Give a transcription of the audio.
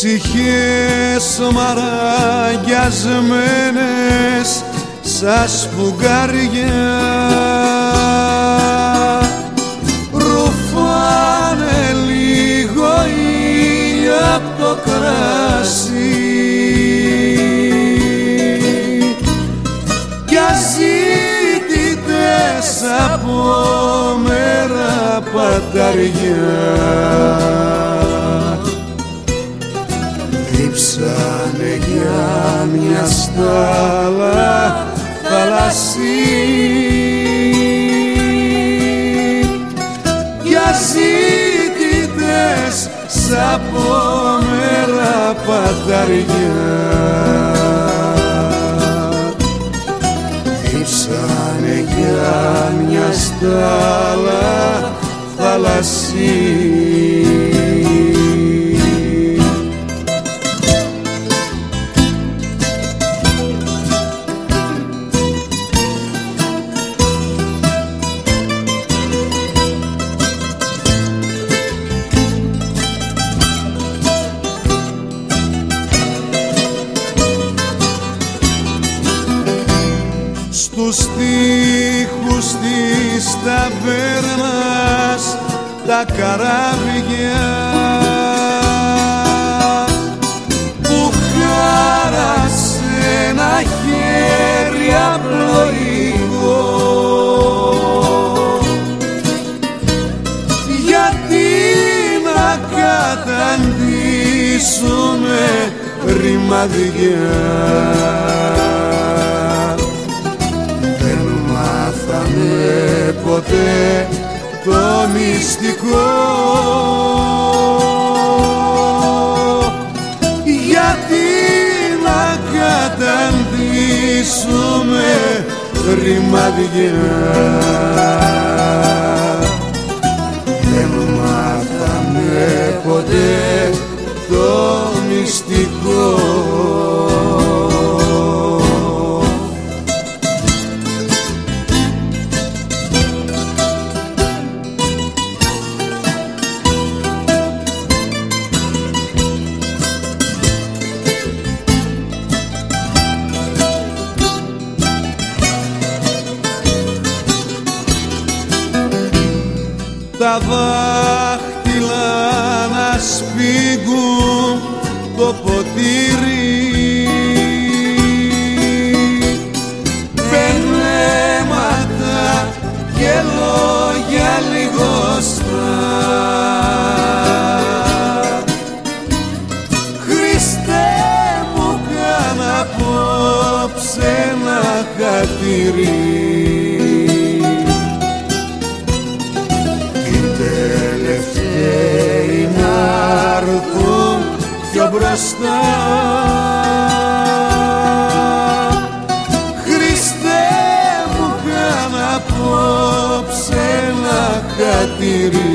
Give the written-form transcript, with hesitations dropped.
ψυχές μαραγιασμένες σαν σφουγγάρια ρουφάνε λίγο ήλιο απ' το κράσι κι αζήτητες από μέρα παταριά δίψανε για μια στάλα θαλασσί κι αζήτητες σαν μέρα παταριά δίψανε για μια στάλα θαλασσί. Στους τοίχους της ταβέρνας τα καράβια που χάρασε ένα χέρι απλοϊκό γιατί να καταντήσουμε ρημαδιά ποτέ το μυστικό γιατί να καταντήσουμε ρημαδιά δεν μάθαμε ποτέ το μυστικό. Τα δάχτυλα να σφίγγουν το ποτήρι πενέματα και λόγια λιγοστά Χριστέ μου κάν' απόψε ένα χατήρι πιο μπροστά Χριστέ μου κάν' απόψε ένα χατήρι